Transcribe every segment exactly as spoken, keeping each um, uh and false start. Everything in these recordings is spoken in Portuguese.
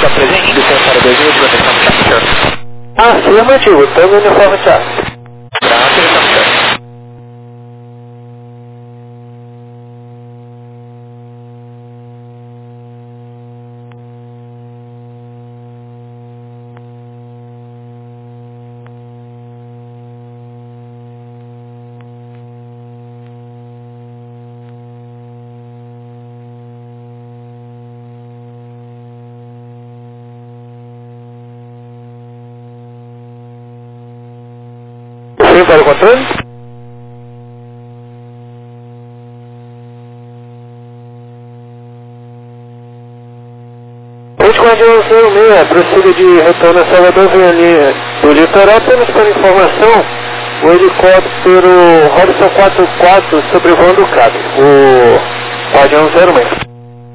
Está presente, licença dois mil, proteção de captura. Afirmativo, estamos uniforme Charlie. Graças, captura. Sim, para o controle? Último adiante zero seis, prossiga de retorno a Salvador via linha do litoral. Apenas para informação, o helicóptero Robson quatro quatro sobrevoando o Cabo, o Guardião zero seis.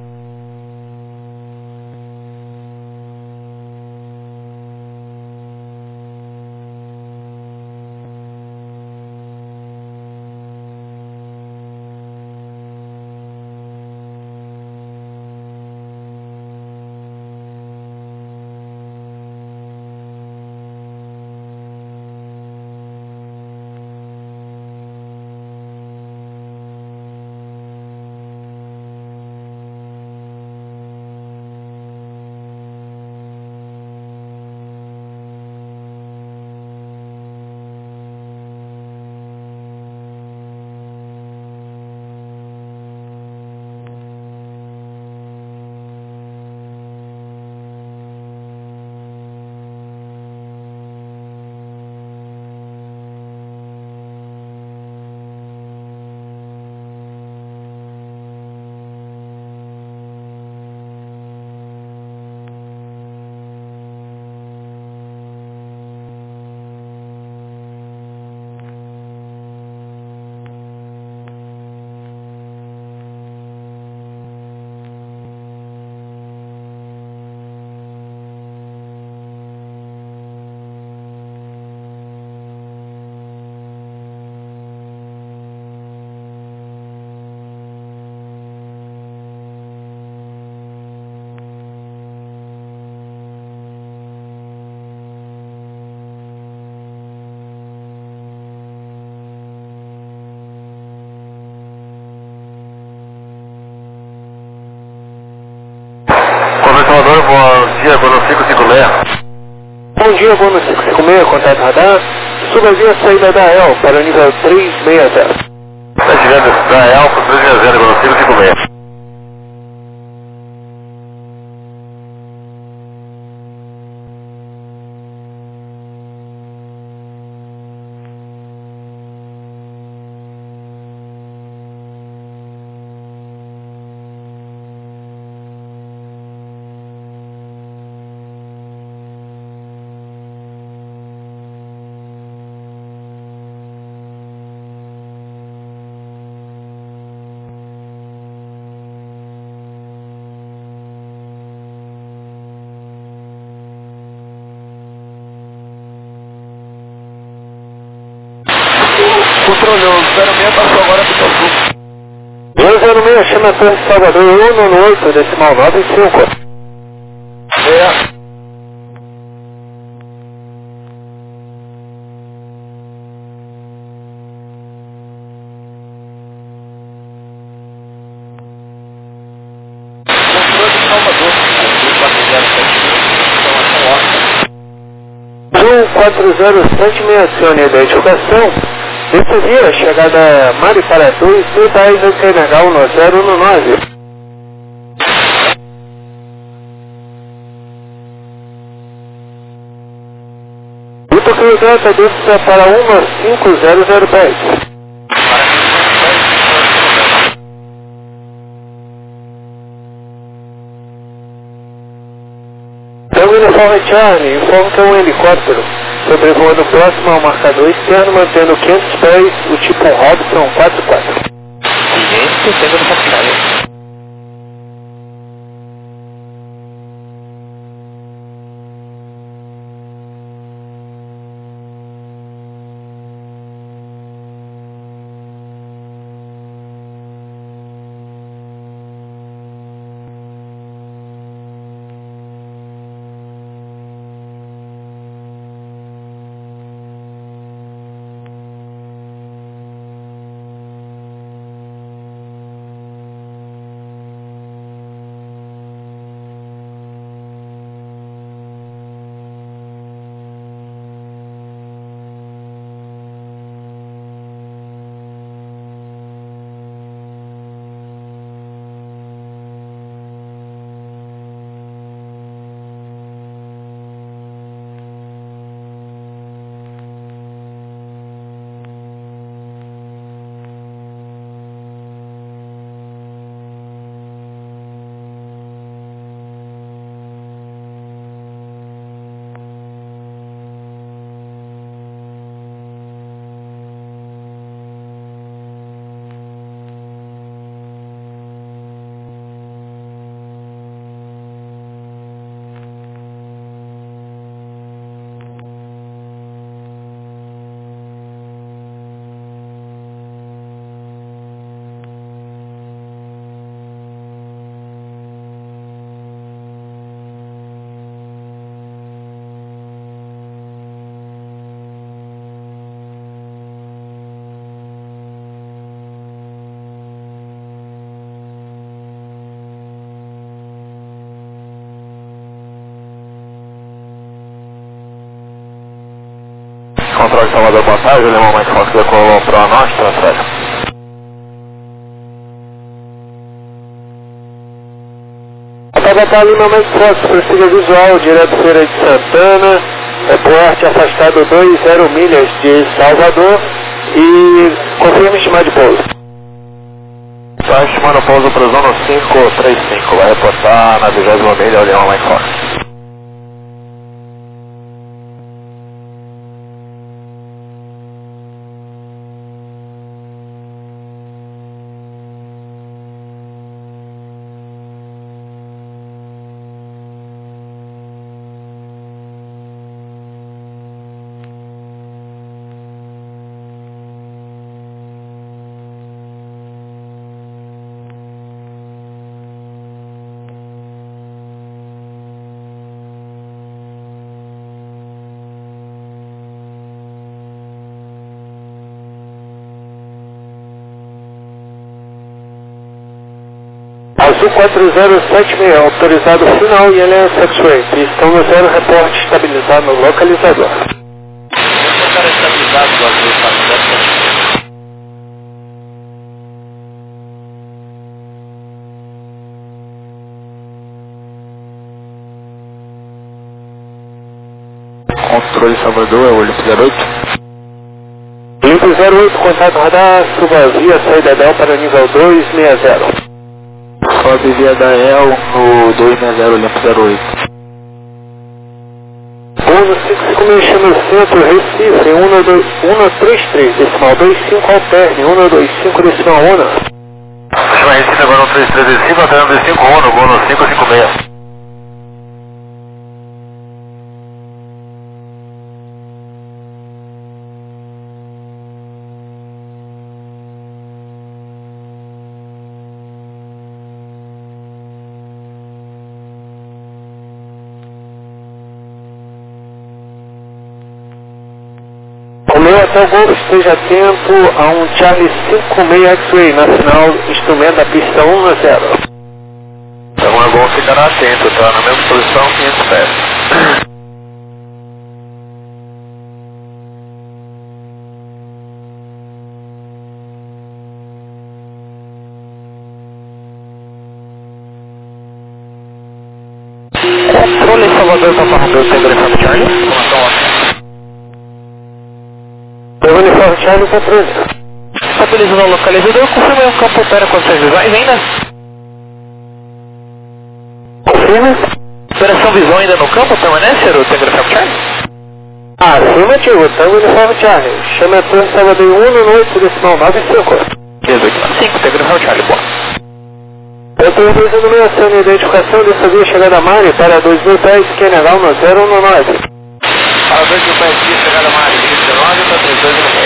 Salvador, bom dia, vou no cinco cinco seis. Bom dia, vou no cinco cinco seis, contato radar. Suba via saída da E L para o nível três seis zero. Está chegando da E L para três seis zero, vou no cinco cinco seis. Controlou, zero seis passou agora para o sul. dois zero seis, chama a Torre Salvador, um no oito, decimal nove cinco. É. um quatro zero sete me acione a identificação. Esse dia, chegada Mari para dois, dois dez no Senegal no zero um nove. Vitor Cruz Delta, desça para um cinco zero zero dez. Então, uniforme Charlie, informa que é um helicóptero sobrevoando próximo ao marcador externo, mantendo quinhentos pés, o tipo Robson quatro quatro. Gente, sendo no capital. Central de Salvador, boa tarde, o Alemão Mike Fox decolou para nós, transfere. Tabata Lima Mike Fox, prossiga visual, direto Feira de Santana, reporte afastado dois zero milhas de Salvador e confirme estimado de pouso. Está estimando pouso para o Zona cinco três cinco, vai reportar na vigésima milha, o Alemão Mike Fox. Azul quatro zero sete seis, autorizado final e Aliança X-Ray. Pistão no zero, reporte estabilizado no localizador. Reportar estabilizado do Azul quatro zero sete seis. Controle Salvador, é o Olimpo zero oito. Olimpo zero oito, contato radar, suba via saída Del para nível dois seis zero. Sobe via da E L no dois seis zero, Olimpo zero oito. Uno cinco cinco seis no centro, Recife, um dois três três, decimal dois cinco alterne, um dois cinco decimal um. Chama Recife agora um três três cinco, alterne dois cinco um, Uno cinco cinco seis. Até o Golf esteja atento a um Charlie cinco seis X-Ray na final, instrumento da pista um zero. Então a Golf ficará atento, tá? Na mesma posição, quinhentos pés. Controle Salvador, Papa Romeo, Telegrafando Charlie. Uniforme Charlie com treze. Estabilizando o localizador, confirma o campo opera com suas visões ainda? Confirma. Operação visão ainda no campo, permanece, o Telegrafando Charlie? Afirmativo, Tango Uniforme Charlie. Chama a torre Salvador um no oito, decimal nove cinco. dezoito nove cinco, Telegrafando Charlie, boa. Eu estou realizando numeração de identificação dessa via chegada a Mari para dois mil pés, Q N H no zero um nove. Para dois mil pés, chegada a Mari, dezenove para três dois um seis.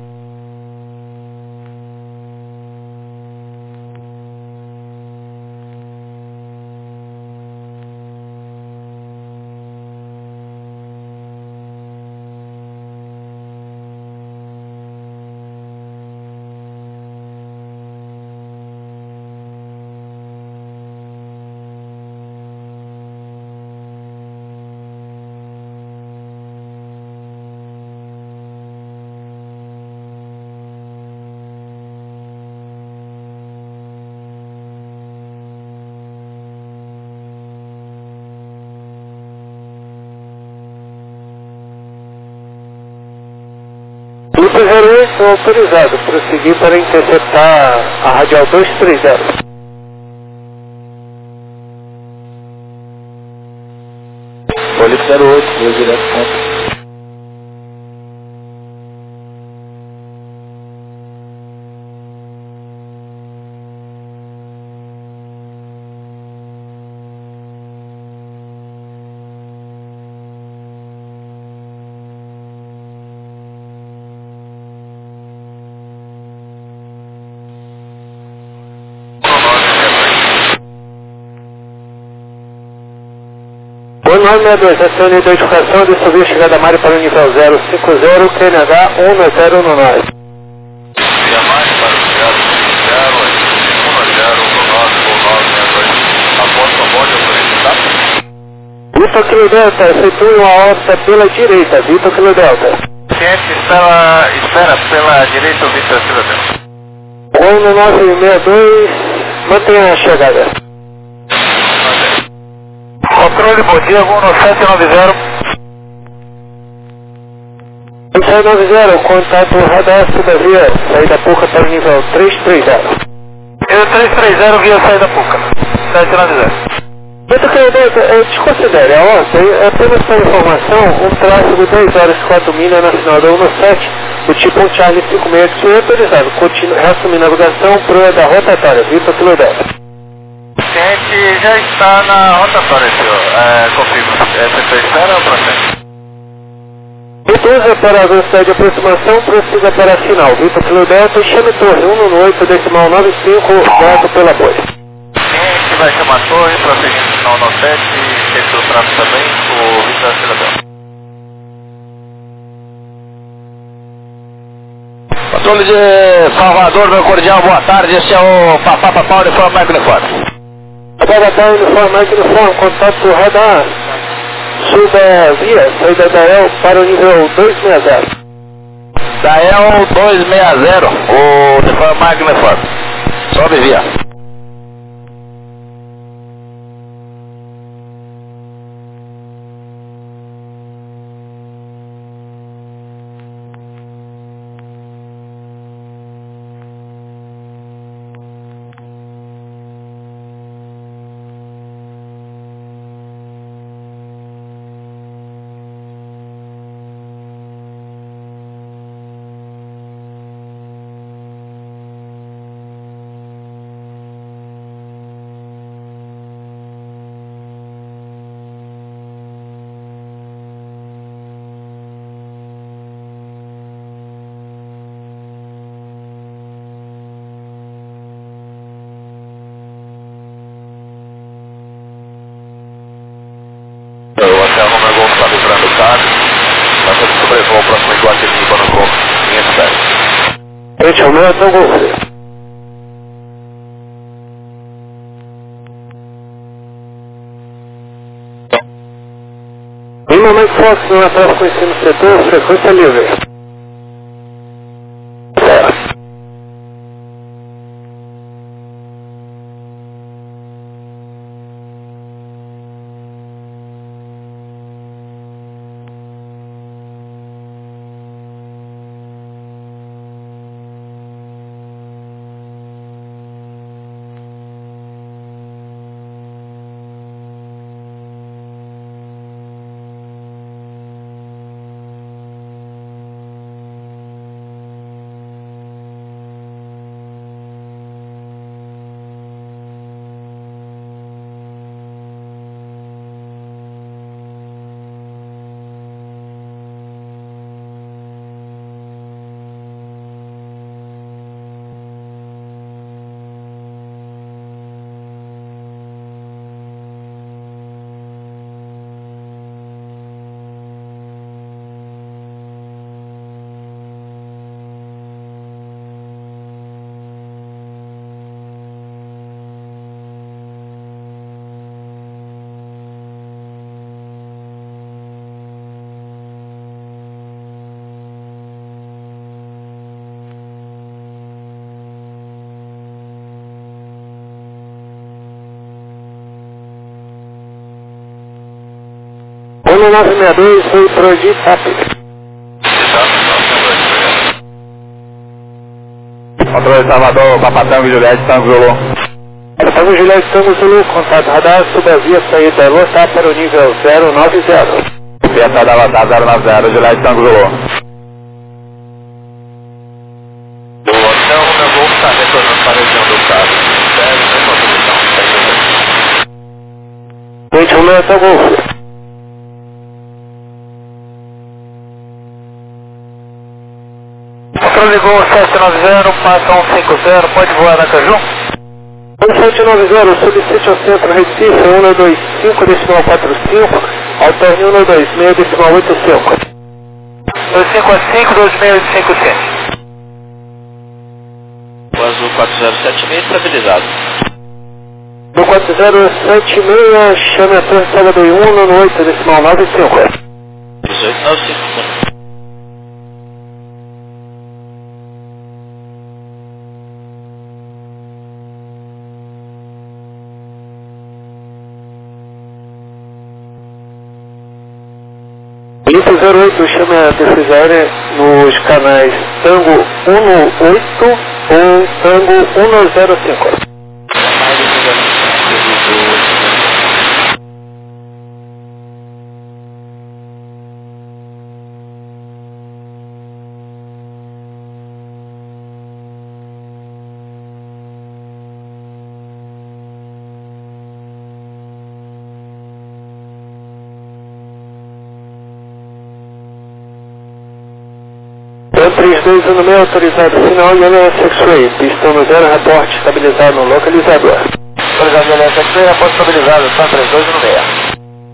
Grupo zero oito autorizado, prosseguir para interceptar a radial dois três zero. Olimpo zero oito, vou direto ponto. O nove seis dois, ação de identificação de subir chegada a Mari para o nível zero cinco zero, Q N H um zero um nove. Via Mari para o zero cinco zero, um zero um nove, nove seis dois. Após o bonde, autorizado, tá? Vitor Kilo Delta, efetue uma órbita pela direita, Vitor Kilo Delta. Ciente, espera, espera pela direita o Victor Cidadão. um no nove seis dois, mantenha a chegada. Controle, bom dia, um no sete nove zero. sete nove zero, contato radar Subavia, saída Puca para o nível três três zero. Eu três três zero via saída Puca, sete nove zero. Muito querido, desconsidere a ordem, é apenas para informação, um tráfego dois horas e quatro milhas na final da um no sete, o tipo um Charlie cinco seis oito autorizado, continua, reassumir navegação para da rotatória, Vitor Philadelphia. Ciente, já está na rotatória, senhor. É, confirmo. É, você espera ou procede? Reduza para a velocidade de aproximação, prossiga para a final, Vitor Philadelphia, chame torre um no oito, decimal nove cinco, gato pela bolha. Ciente, vai chamar a torre, prosseguindo final no sete, centro do tráfego também, o Victor Cidadão. Controle de Salvador, meu cordial, boa tarde. Esse é o Papá Papá Uniforme Mike Uniforme. Papá Papá Uniforme Mike Uniforme, contato radar. Suba via, saída da E L para o nível dois seis zero. Da E L dois seis zero, o Uniforme Mike Uniforme. Sobe via. O Hotel Romeo Golf está vibrando o carro, passando sobrevoo próximo Iguatemi para o Golf quinhentos e dez. Frente ao meu, então Golf. Em momento Fox, não há tráfego em cima do setor, frequência livre. um nove seis dois foi pro D T A P. Controle Salvador, Papá Tango Juliette, Tango Zulu. Tango Juliette, Tango Zulu, contato radar, Subavia, saída lotar para o nível zero nove zero. Penta da lotar zero nove zero, Juliette, Tango Zulu. O Hotel Romeo Golf está retornando para a região do carro. Zero, sem contribuição. Frente ao meu, então Golf. Controle Gol sete nove zero, passa um cinco zero, pode voar na Caju? um sete nove zero, solicite ao centro Recife, um dois cinco, decimal quatro cinco, alterne um dois seis, decimal oito cinco. dois cinco cinco, dois seis cinco cinco. O azul quatro zero sete seis estabilizado. Do quatro zero sete seis, chame a torre Salvador um no oito, decimal nove cinco. dezoito nove cinco. zero oito, chame a defesa aérea nos canais Tango um oito ou Tango um zero cinco. três dois um seis, autorizado sinal e L S X-Ray, pistão no zero, reporte estabilizado no localizador. Autorizado L S X-Ray, reporte estabilizado, Sam três dois um seis.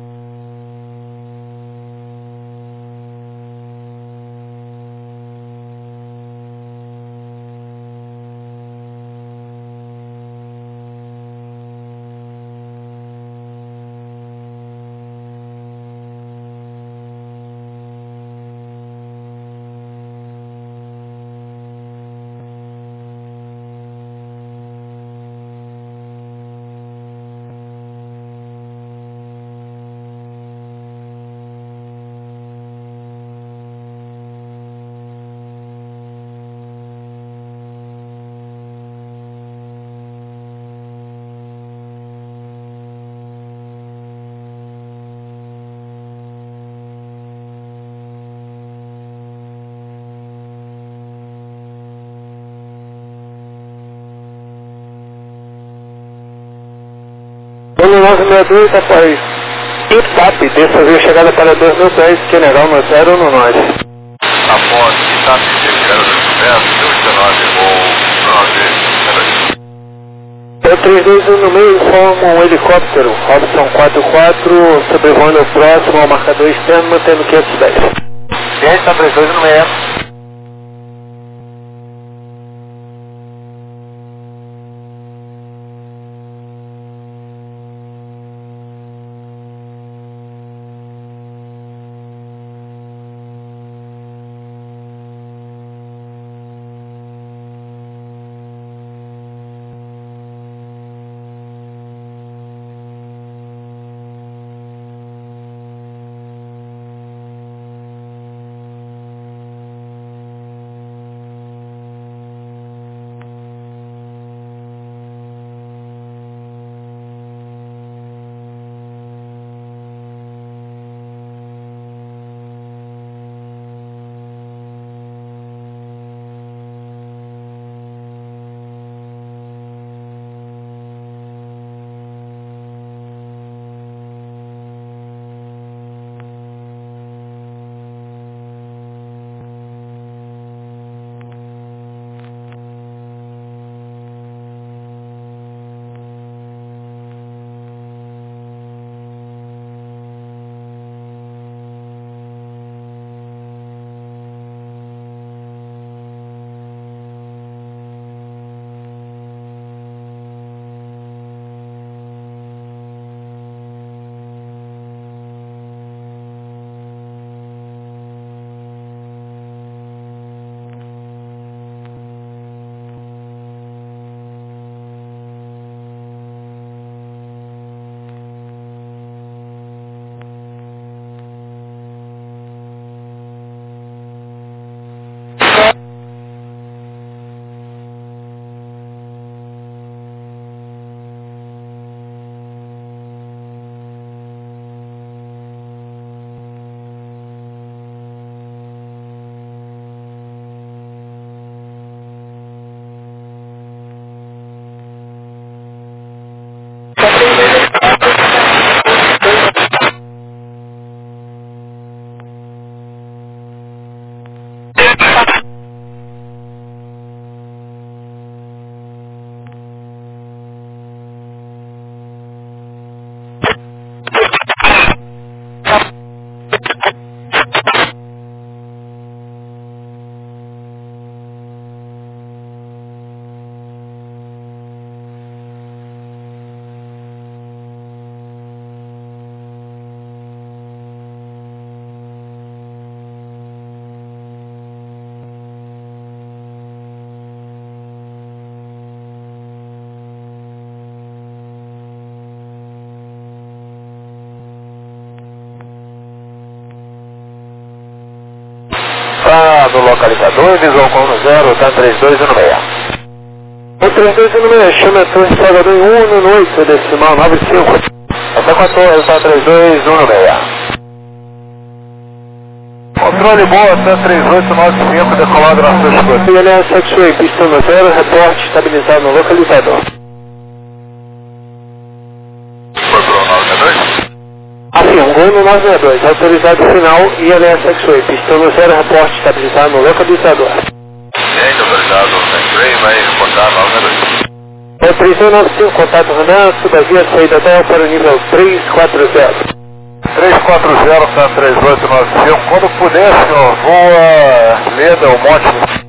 Bolo nove seis dois, após I T A P, dessa vez chegada para dois mil dez, general no zero no nove. Após I T A P, chegada do Expresso, dois dezenove ou nove. É três dois um no meio, informa um helicóptero, Robson quatro quatro, sobrevoando o próximo ao marcador externo, mantendo quinhentos e dez. Ciência, Sam três dois um seis. Tá no localizador, visual com um zero, tá três dois um seis. O três dois um seis, chama a Torre Salvador em um no oito, decimal nove cinco. Essa com a torre, tá três dois um seis. Controle boa, tá três oito nove cinco, decolado na sua escuta. E ele é Saxway, pista no zero, reporte estabilizado no localizador. Controle nove seis dois. Afirmou no nove seis dois, autorizado final I L S Saxway, pista no zero, reporte estabilizado no localizador. Gente, autorizado Saxway, vai reportar nove seis dois. É três dois nove cinco, contato Renato, da via saída Del para o nível três quatro zero. três quatro zero, tá três oito nove cinco. Quando puder, senhor, voa Leda, o monte.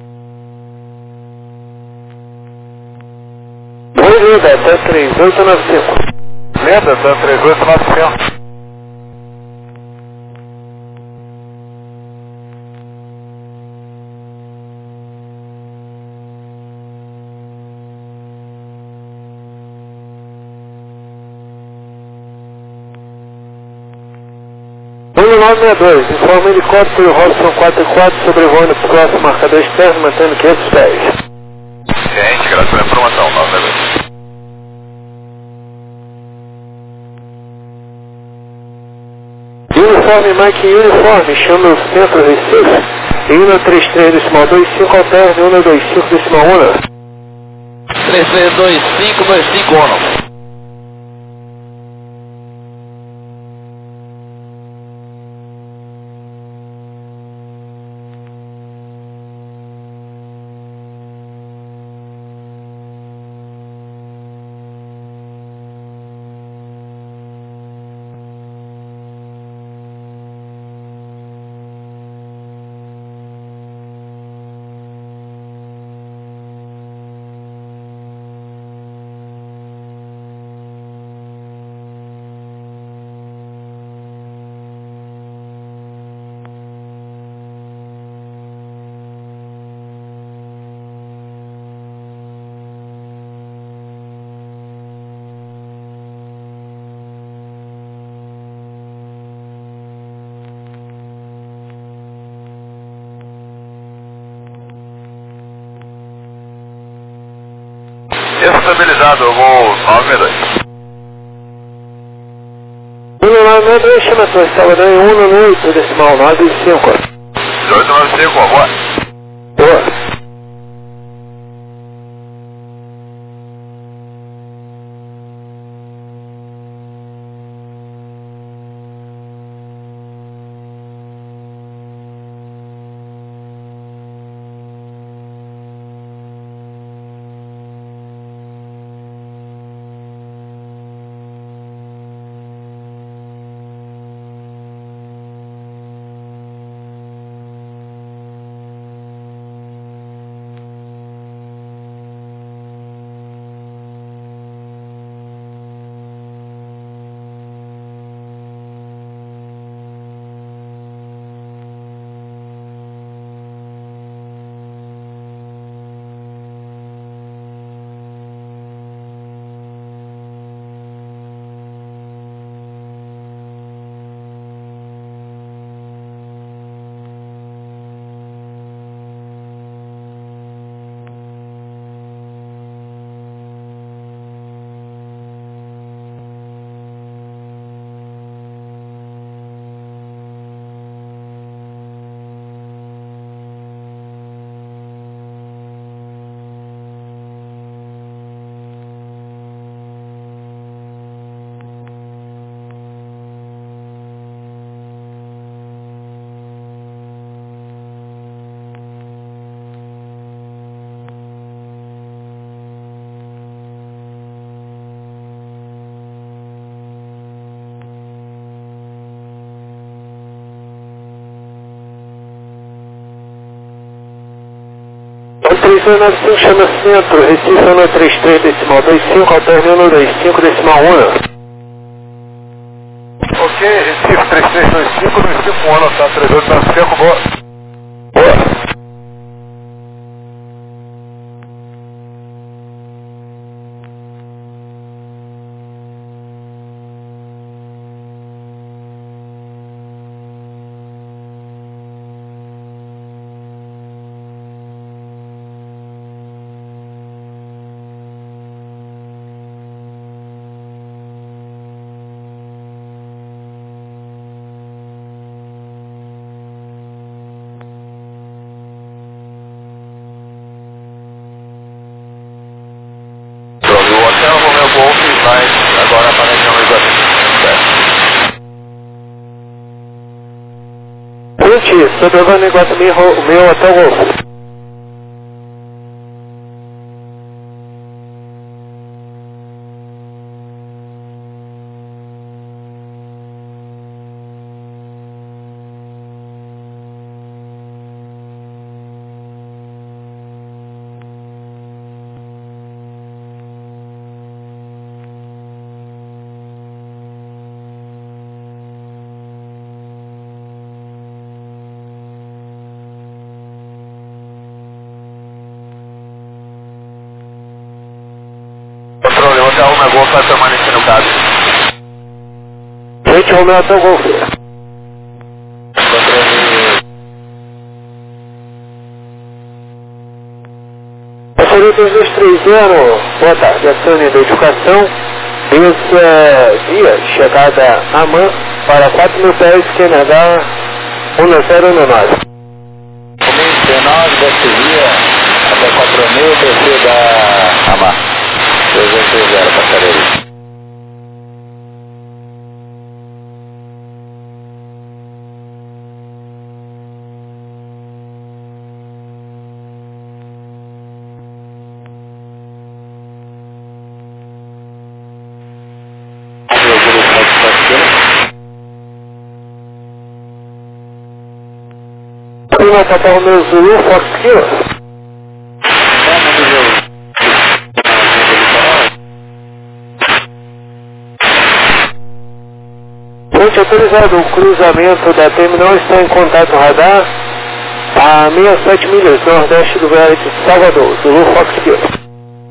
Oi, Leda, tá três oito nove cinco. Leda, tá três oito nove cinco. um nove seis dois, informa helicóptero Robson quatro quatro sobrevoando o próximo marcador externo, mantendo quinhentos pés. Gente, graças pela informação, nove seis dois. Uniforme Mike Uniforme, chama o centro Recife, e um três três decimal dois cinco alterne um dois cinco decimal um. três três dois cinco dois cinco um. Estabilizado, voo nove seis dois. um nove seis dois, chama a Torre Salvador em um oito decimal nove cinco. dezoito nove cinco, agora. Boa. três dois nove cinco, chama centro, Recife um três três decimal dois cinco, alterne um dois cinco decimal um. Ok, Recife três três dois cinco dois cinco um, tá três oito nove cinco, boa. Boa. sobrevando Iguatemi, meu Hotel Golf. Controle, Hotel Romeo Golf vai permanecer no caso. Gente, Romeo Hotel Golf. Passaria dois dois três zero, boa tarde, Antônio da Educação, desvia, chegada a M A N para quatro mil pés, Canadá, um zero um nove. dezenove da Sevilla até quatro mil, descer da A M A N. dois dois três zero, passaria. Prima Papa Romeo Zulu, Fox Kilo. Gente, autorizado, o cruzamento da terminal está em contato radar a sessenta e sete milhas nordeste do Vale de Salvador, Zulu Fox Kilo.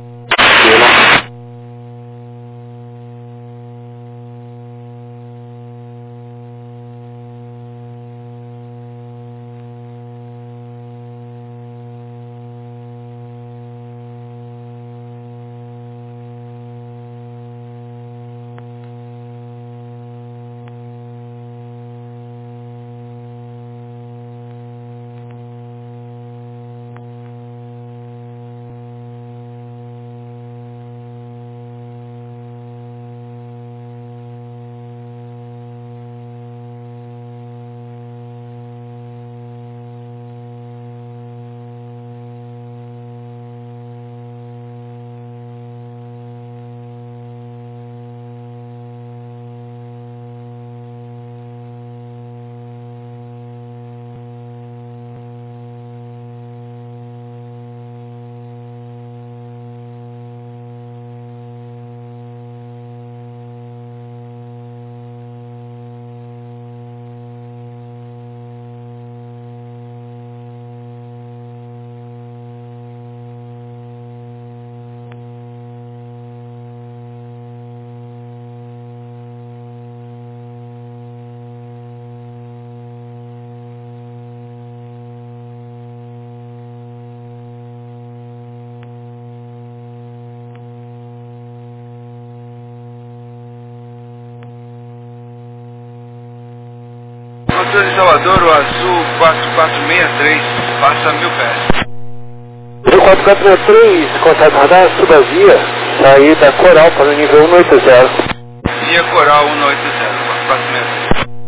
Motor de Salvador, o azul quatro quatro seis três, passa mil pés. Zulu quatro quatro seis três, contato radar, suba via, saída Coral para o nível cento e oitenta. Via Coral cento e oitenta, quatro quatro seis três.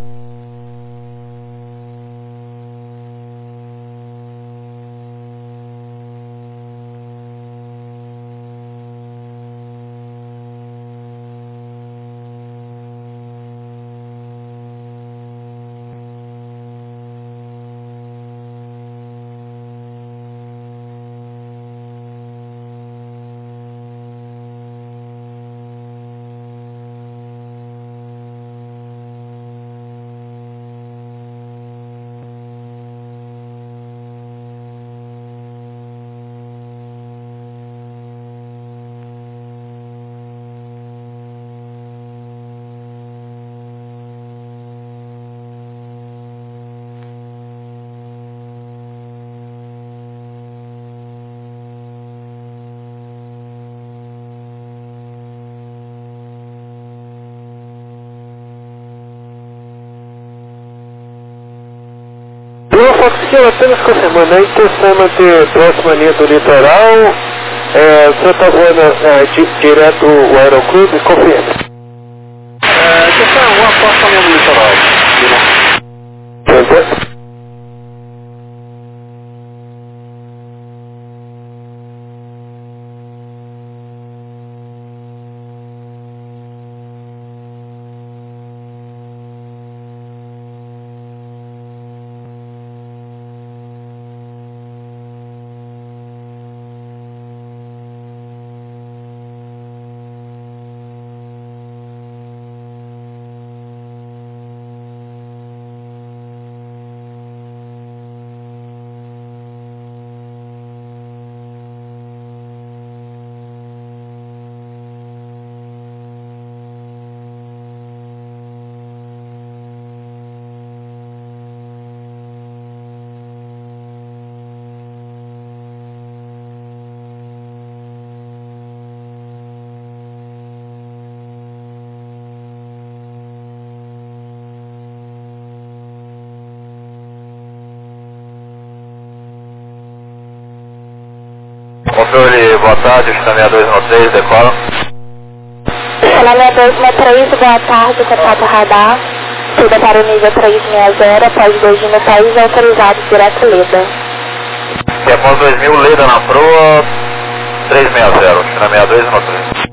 Zulu Fox Kilo, apenas confirmando, a intenção é manter próxima linha do litoral, é, você está voando é, di, direto o aeroclube, confirma. É, que foi uma aposta mesmo no litoral. Entendeu? Controle, boa tarde, está sessenta e dois um três, decola. sessenta e dois um três, boa tarde, contato radar. Suba para o nível trezentos e sessenta, após dois mil país autorizado, direto Leda. E após dois mil, Leda na proa, trezentos e sessenta, sessenta e dois um três.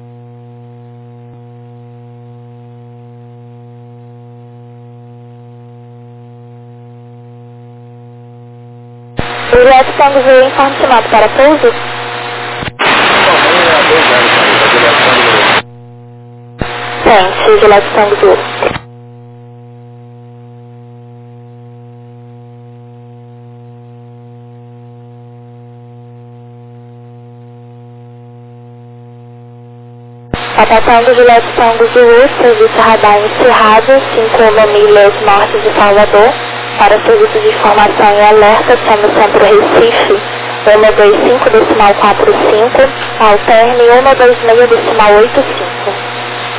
O Jet Tango Zulu informe chamado para pouso. Tem, Jet Tango Zulu. Abatendo Jet Tango Zulu, serviço radar encerrado, cinco milhas norte de Salvador. Para serviço de informação e alerta, sendo Centro Recife, um dois cinco decimal quatro cinco, alterne um dois seis decimal oito cinco.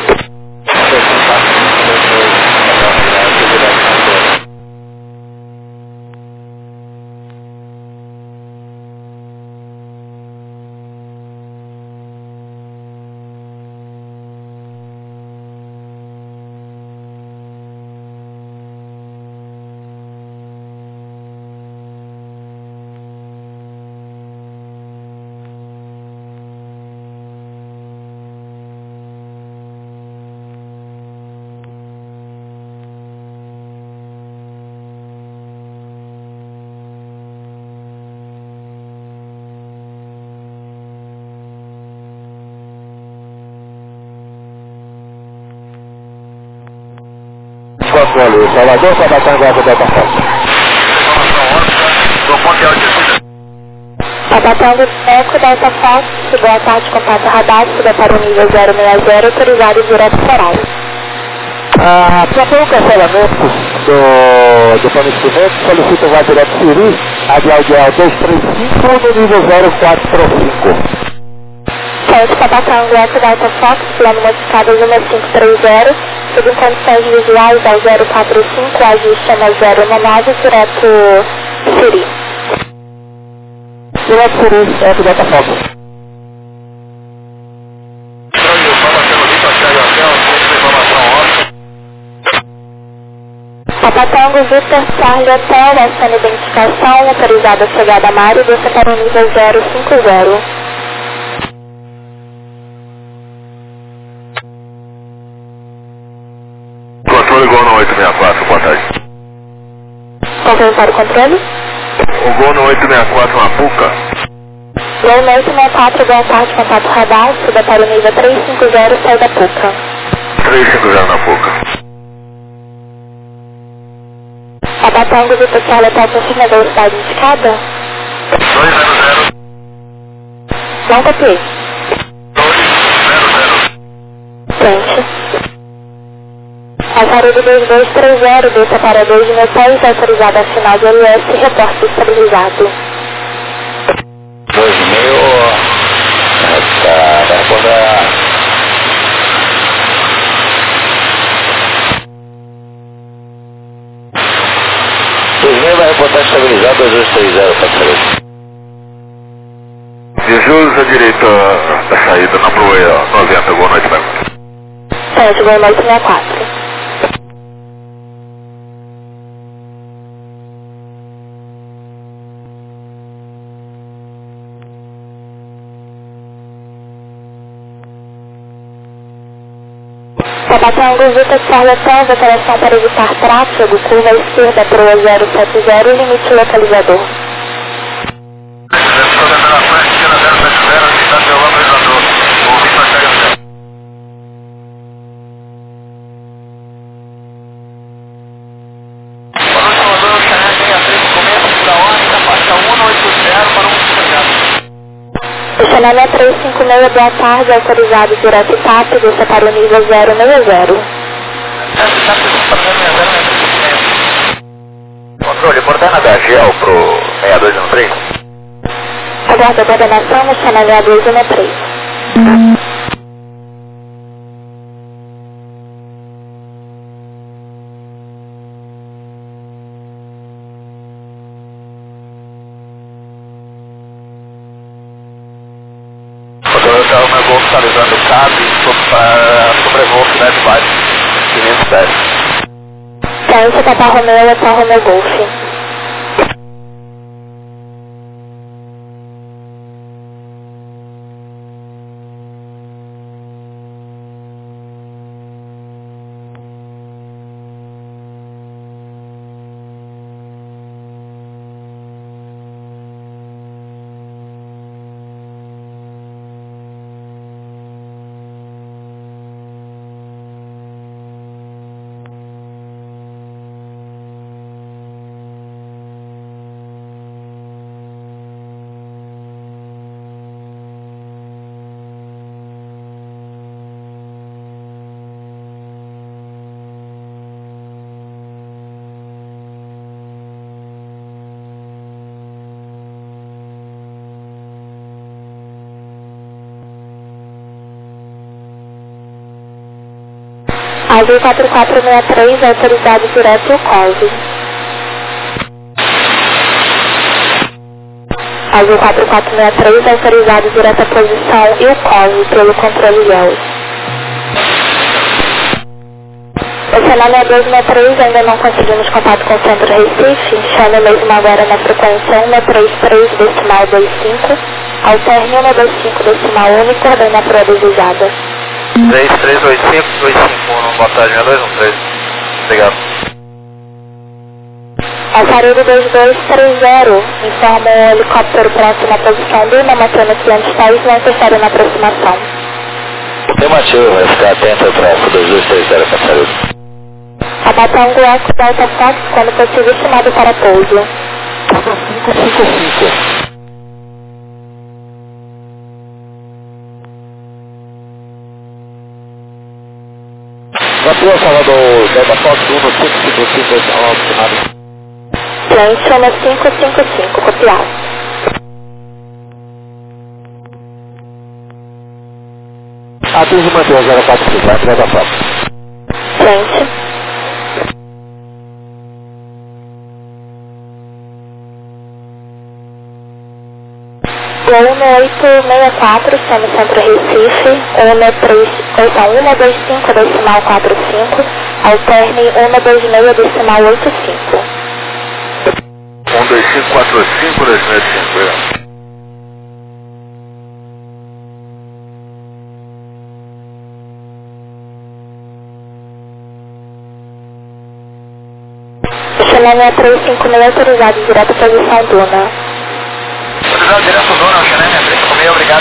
Controle, Salvador, Sabatão, Guarda Delta Fox. Do ponto de altitude. Abatendo Eco Delta Fox, boa tarde, contato radar, suba para o nível zero seis zero, autorizado direto horário. Ah, para o cancelamento do, do fornecimento, solicito o voo direto Siri, Adial dois três cinco, no nível zero quatro cinco. Centro Cabatão Eco Delta Fox, plano modificado número cinco três zero, sob condições visuais ao zero quatro cinco, ajuste na zero nove, direto Siri. Direto Siri, Eco Delta Fox. Capatango Victor Charlie Hotel, essa identificação, autorizada a chegada a Mário, desça para o nível zero cinco zero. Controle Gol no oito seis quatro, boa tarde. Complementar o controle? O Gol no oito seis quatro, uma Puca. Gol no oito seis quatro, boa tarde, contato radar, suba para o nível trezentos e cinquenta, sai da Puca. trezentos e cinquenta na Puca. Capatango Victor Charlie Hotel, confirma a velocidade indicada? dois zero zero. Não copiei. dois zero zero. Frente. Alfaredo dois dois três zero, desça para dois mil país, autorizado a final de L S, reporte estabilizado. dois mil, tá, vai acordar. dois mil vai reportar estabilizado, dois dois três zero, tá certo. De Jus à direita da saída na proa noventa, boa noite, vai. Sete, boa noite, sessenta e quatro. Capatango Victor Charlie Hotel, declaração para evitar tráfego, curva esquerda, proa zero sete zero, limite localizador. Xanana trezentos e cinquenta e seis, boa tarde, autorizado direto T A P, desça para o nível zero seis zero. Controle, coordena da Gel pro seis dois um três. Aguarda a coordenação no Xanana dois um três. cabe sobre, sobrevoo Finete baixo, quinhentos e dez. Ciência Papa Romeo, Hotel Romeo Golf. Azul quatro quatro seis três, autorizado direto e o cose. Azul quatro quatro seis três, autorizado direto à posição e o cose pelo controle I E L. Oceanal seis dois seis três, ainda não conseguimos contato com o centro Recife, chame mesmo agora na frequência um três três decimal dois cinco, alterne um dois cinco decimal um e coordene a proa desejada. três três oito cinco dois cinco um, boa tarde, dois um três. Obrigado. Aparelho dois dois três zero, informa o helicóptero próximo à posição Lima, mantendo quinhentos pés, não encostarem na aproximação. Afirmativo, vai ficar atento ao tráfego dois dois três zero, passageiro. Abatango Eco Delta Fox, quando possível, estimado para pouso. cinco cinco cinco. Vapor, Salvador, Delta Fox um cinco cinco cinco, estimado. Gente, um cinco cinco cinco, copiado. Aviso manter zero quatro cinco, Delta Fox. Gente. um oito seis quatro, sendo centro Recife, um três, um dois cinco decimal quatro cinco, alterne um dois seis decimal oito cinco. um dois cinco quatro cinco dois seis cinco, Xenênia três cinco seis, autorizado direto à posição Duna. Autorizado direto Duna, Xenênia três cinco seis, obrigado.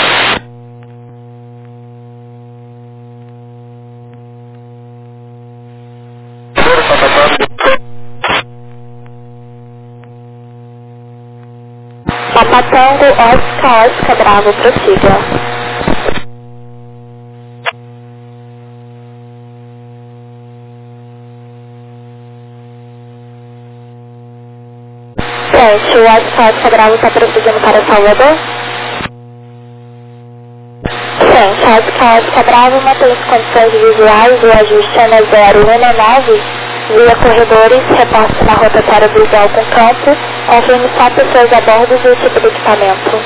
Papatango, Oscar, Oscar, Bravo, prossiga. Gente, o Oscar, Oscar, Bravo está prosseguindo para Salvador? Gente, Oscar, Oscar, Bravo mantém as condições visuais do ajuste N zero um nove via corredores, reporte na rotatória visual com campo, confirme só pessoas a bordo e o tipo de equipamento.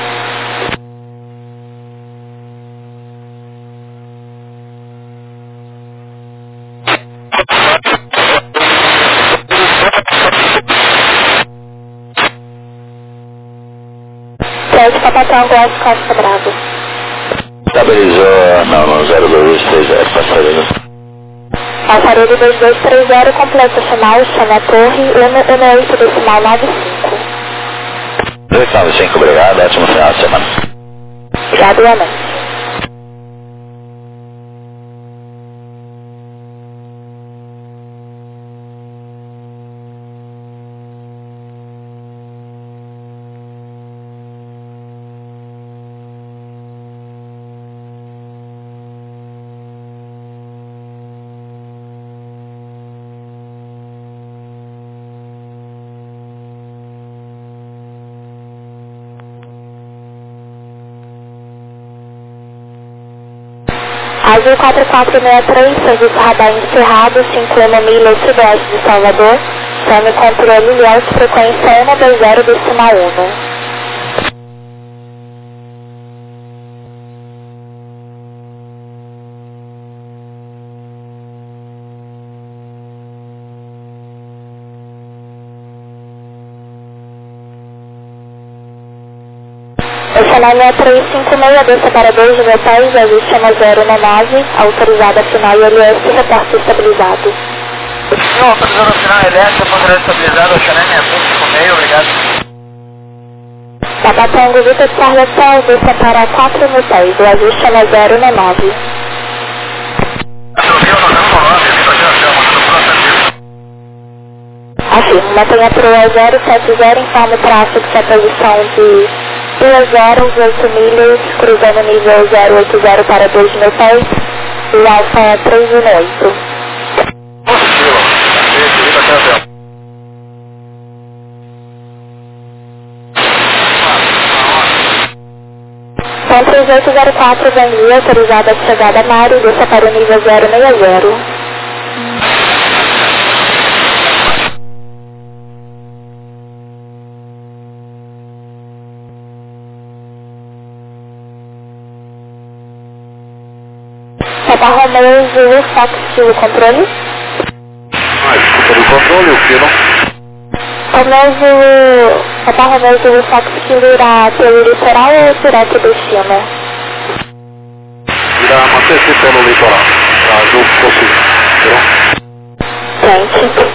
Gente, Papatango, Oscar, Oscar, Bravo. Estabilizou, não, no zero dois três zero, passageiro. Aparelho dois dois três zero, completo final, chama a torre, um oito decimal nove cinco. dois nove cinco, obrigado, ótimo final de semana. Obrigado, igualmente. Azul quatro quatro seis três, serviço radar encerrado, cinquenta milhas sudoeste de Salvador, chame controle I E L, frequência um dois zero decimal um. Oceanália três cinco seis, desça para dois de metais, ajuste chama zero na nave, autorizada final I L S, reporte estabilizado. Senhor, autorizando final elétrica, ponderada estabilizada, Oceanália três cinco seis, obrigado. Papa Tango, Vitor Charlie Hotel, desça para quatro metais, o ajuste chama zero na nave. Afirmo, mantenha proa zero sete zero, informe o tráfego que a posição de duas horas, oito milhas, cruzando nível zero oito zero para dois mil pés, e alfa três um oito. Positivo. Seguindo até o tempo. Então três oito zero quatro, Vanguia, autorizada a chegada a Mário, desça para o nível zero seis zero. Papa Romeo, Zulu, Fox, Kilo, controle. Ah, desculpa do controle, o que não? Romeo, Zulu, Papa Romeo, Zulu, Fox, Kilo, irá pelo litoral ou direto do destino? Irá manter-se pelo litoral, caso possível. Gente.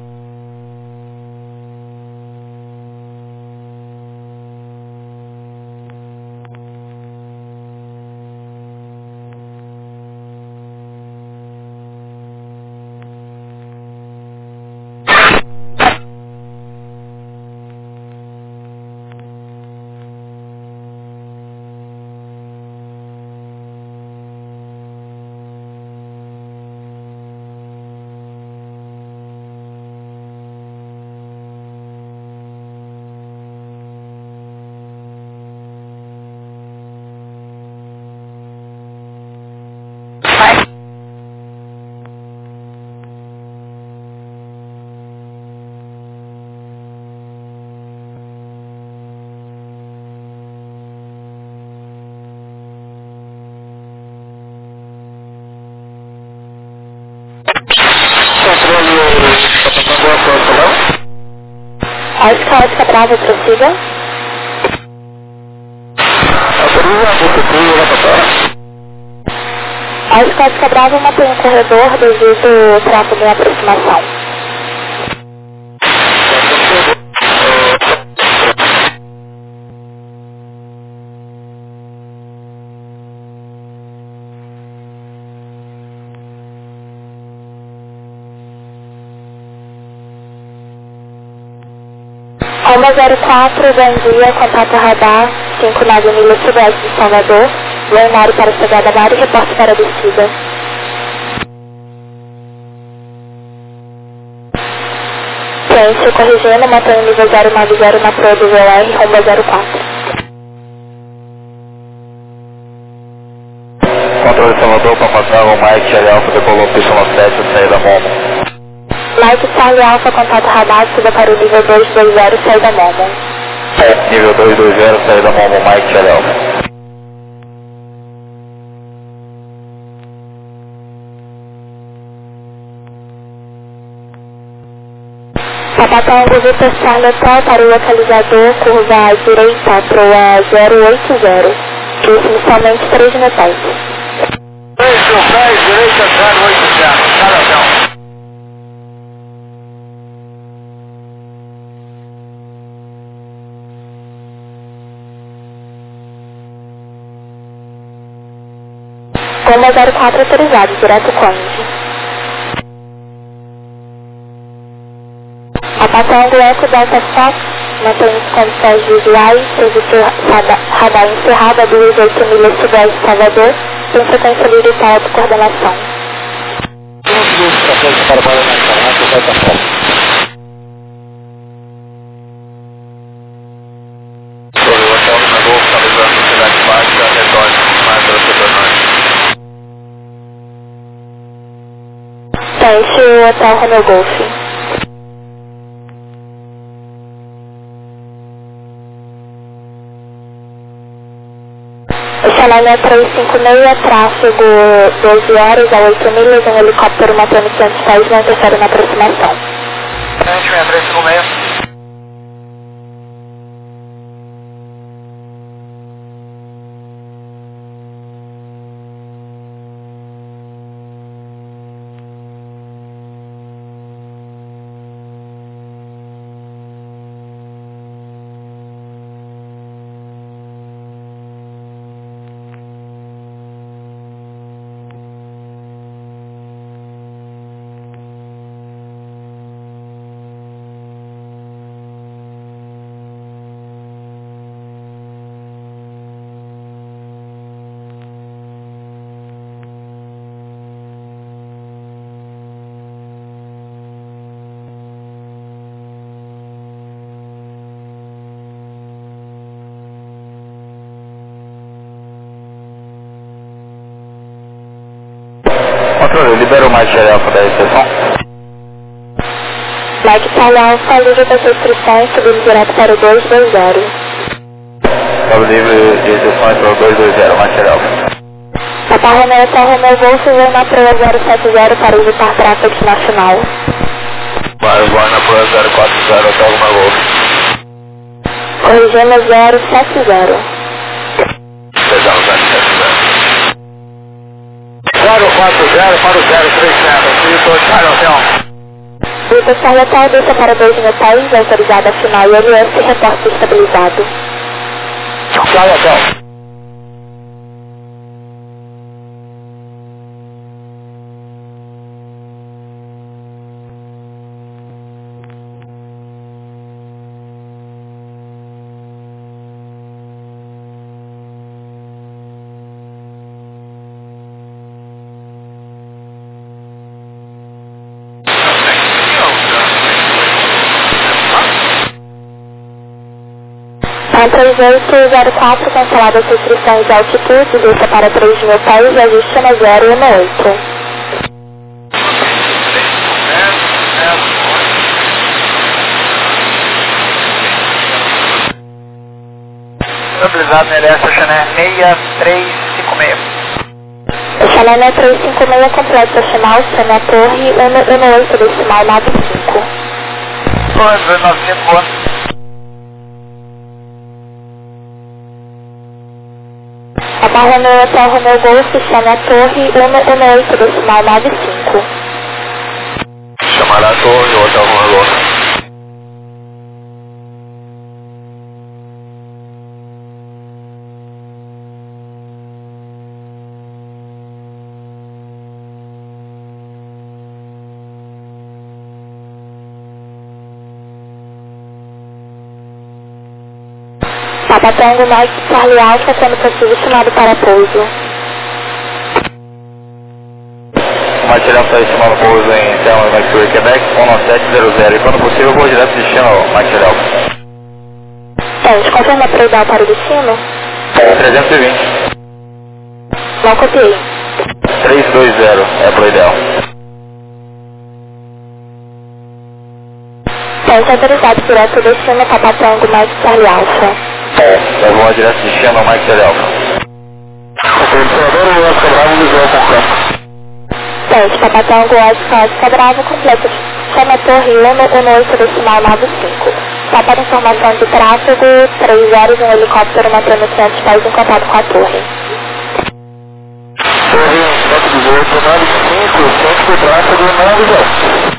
A escala Bravo, prossiga. A escala Bravo mantém o corredor devido ao tráfego em aproximação. Alma zero quatro, bom dia, contato radar, cinco nove milhas sudoeste de Salvador, Leonardo para chegada a área e reporte para a descida. Ciência, corrigindo, mantém o nível zero nove zero na proa do V O R, rumo a zero quatro. Controle Salvador, Papa Tango, Mike, Charlie Alpha, decolou pista sete, saída Momo. Mike, Charlie Alpha, contato radar, suba para o nível dois dois zero, saída Momo. Nível dois dois zero, saída Momo, Mike, Charlie Alpha. Papa Tango, Vitor Charlie Hotel, para o localizador, curva à direita, proa zero oito zero, que inicialmente três metais. três mil pés, direita zero oito zero, Charlie. Goma zero quatro autorizado, direto Conde. Papa Tango, Eco Delta Fox, mantém as condições visuais, serviço radar encerrado a duas oito milhas sudoeste de Salvador, sem frequência livre para autocoordenação. Para para na internet, vai estar pronto. Sobre o hotel do Nagô, localizando a cidade baixa, retorne mais para o Teste o Hotel Romeo Golf. Oceanália três cinco seis, tráfego doze horas a oito milhas, um helicóptero matando quinhentos pés, não interfere na aproximação. três cinco seis. Controle, libera o Mike Charlie Alpha da estação. Mike Charlie Alpha, livre das restrições, subindo direto para o dois dois zero. Estava livre de restrições para o dois dois zero, Mike Charlie Alpha. Papa Romeo, Hotel Romeo Golf, vem na Proa zero sete zero para evitar tráfego nacional. Vai, vai na Proa zero quatro zero, Hotel Romeo Golf. Corrigindo zero sete zero. Perdão, zero sete zero. zero quatro zero para o zero três zero, Vitor Charlie Hotel. Vitor Charlie Hotel, desça para dois mil pés, autorizada final I L S, reporte estabilizado. Charlie Hotel. três oito zero quatro, canceladas as restrições de altitude, desça para três mil pés, ajuste na zero um oito. Estabilizado na L S Chané seis três cinco seis. O Chané seis três cinco seis completo decimal, Chané Torre um um oito decimal nove cinco. dois nove cinco. Papa Romeo, Hotel Romeo Golf, Chané Torre um um oito decimal nove cinco. Chamar a torre, Hotel Romeo Golf. Papa Tango Mike Charlie Alpha, sendo possível chamado para pouso. Mike Charlie Alpha estimado pouso em Thelma, Vancouver, Quebec, um nove sete zero zero. E quando possível, vou direto de destino, Mike Charlie Alpha. Tente, confirma para ideal para o destino? trezentos e vinte. Não copiei. trezentos e vinte é pro ideal. Tente autorizado direto do destino, Papa Tango Mike Charlie Alpha. Eu vou direto de destino, Mike Charlie Alpha. Administrador, o Oscar Bravo, Lisboa, Concreto. Tente, Papa Tango Oscar Oscar Bravo, completo. Chama Torre um um oito decimal nove cinco. Só para informação de tráfego, três horas, um helicóptero mantendo quinhentos pés em contato com a torre. Torre sete dezoito nove cinco, centro de tráfego nove zero.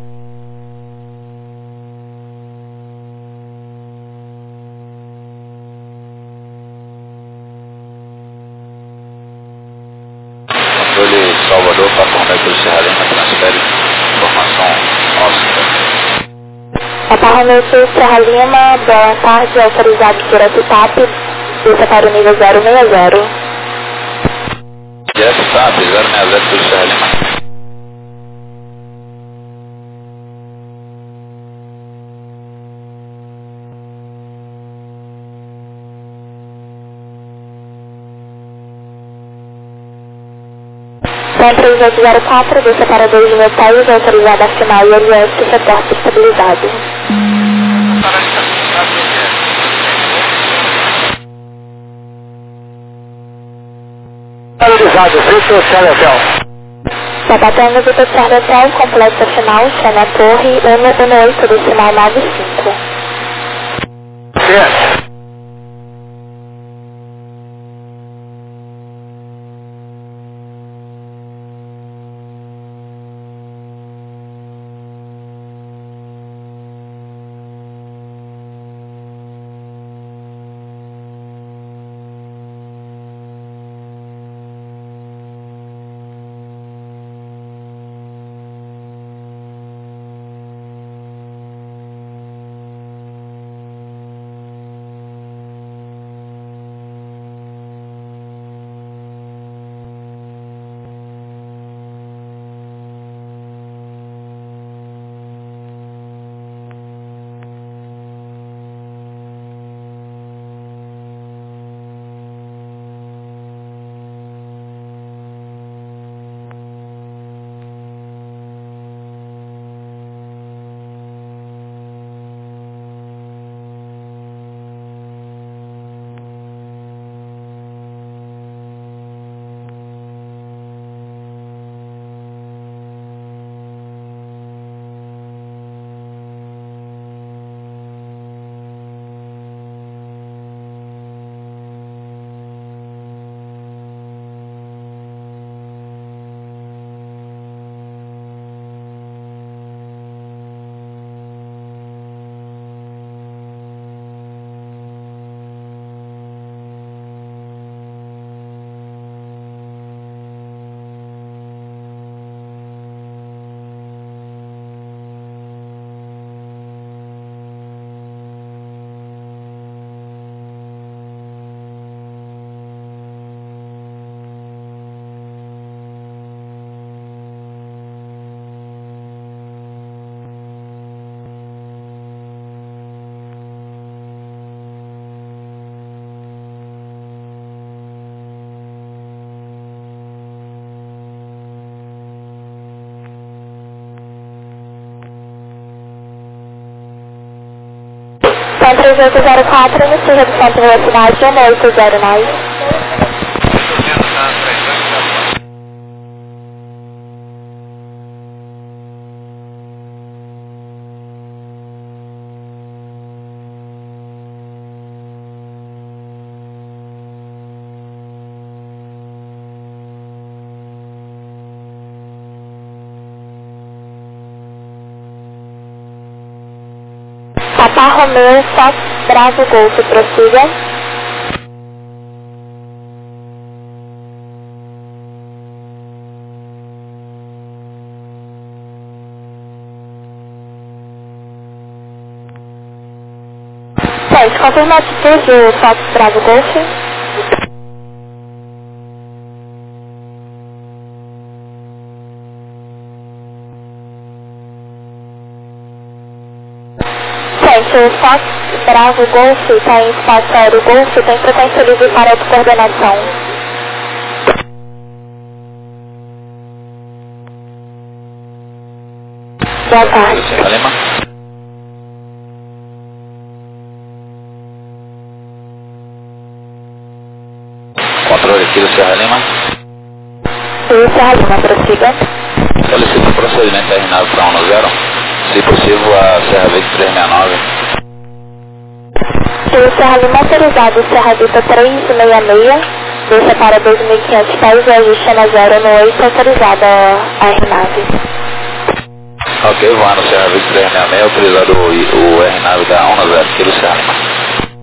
Controle Salvador, Papo Romeo Serra Lima, transfere informação nossa. Papa Romeo Serra Lima, boa tarde, autorizado direto T A P, desça para o nível zero seis zero. Direto T A P, zero seis zero por Serra Lima. três oito zero quatro, desça para dois mil pés, autorizada final I L S, reporte estabilizado. Estabilizado, Vitor Charlie Hotel. Papa Tango Vitor Charlie Hotel, complexo final, Chané Torre um um oito decimal nove cinco. Certo. oito zero quatro, inicia redução de velocidade um oito zero nove. Papa Romeo, Fox, Bravo, Golf, prossiga. Sete, confirma a atitude, Fox, Bravo, Golf. O Fox Bravo Golf está em espaço aéreo Golf, tem frequência livre para autocoordenação. Boa tarde. Sierra Lima. Controle aqui do Sierra Lima. E Sierra Lima, prossiga. Solicito o procedimento terminado para um zero. Se possível, a Serra Vista trezentos e sessenta e nove. O Serra Lima autorizado, Serra Vista trezentos e sessenta e seis, deixa para dois mil e quinhentos pés e ajuste na zero no oito, autorizada a aeronave. Ok, voando Serra Vista trezentos e sessenta e seis, autorizado o, o aeronave da um zero, Kilo Serra Lima.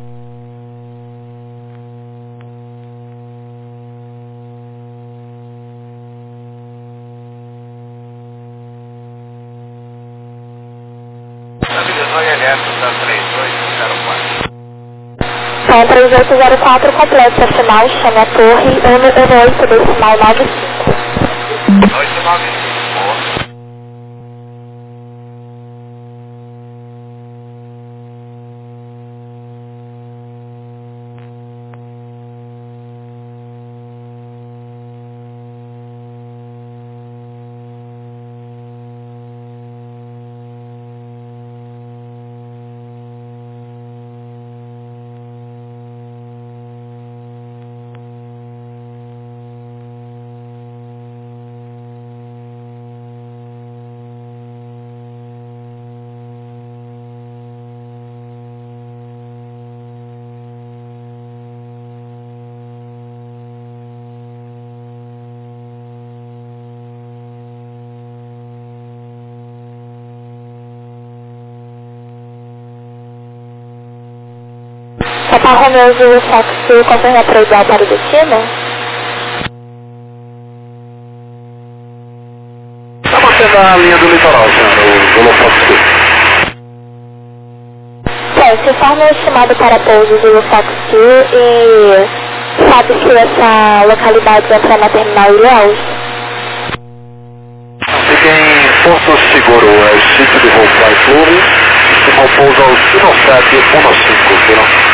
São três oito zero quatro, completa final, chame a torre, um oito, decimal nove cinco. oito nove cinco. Papa Romeo Zulu Fox, confirma para igual para o destino? Está mantendo a linha do litoral, senhor, o Zulu Fox. Certo, informe o estimado para pouso Zulu Fox e sabe se essa localidade entra na terminal Ilhéus? Fica em Porto Seguro, é o sítio do voo Fly Clube, estimou pouso ao Sino sete um cinco, senhor.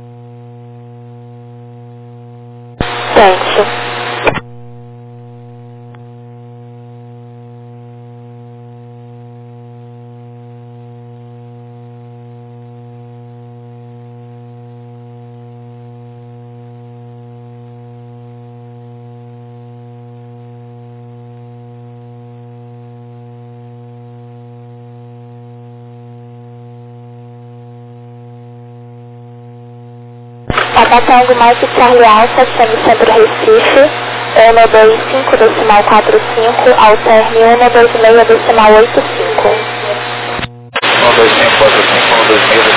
Certo. Papa Tango Mike Charlie Alpha, chame Centro Recife, um dois cinco, decimal quatro cinco, alterne um dois seis, decimal oito cinco. um dois cinco quatro cinco, um dois seis,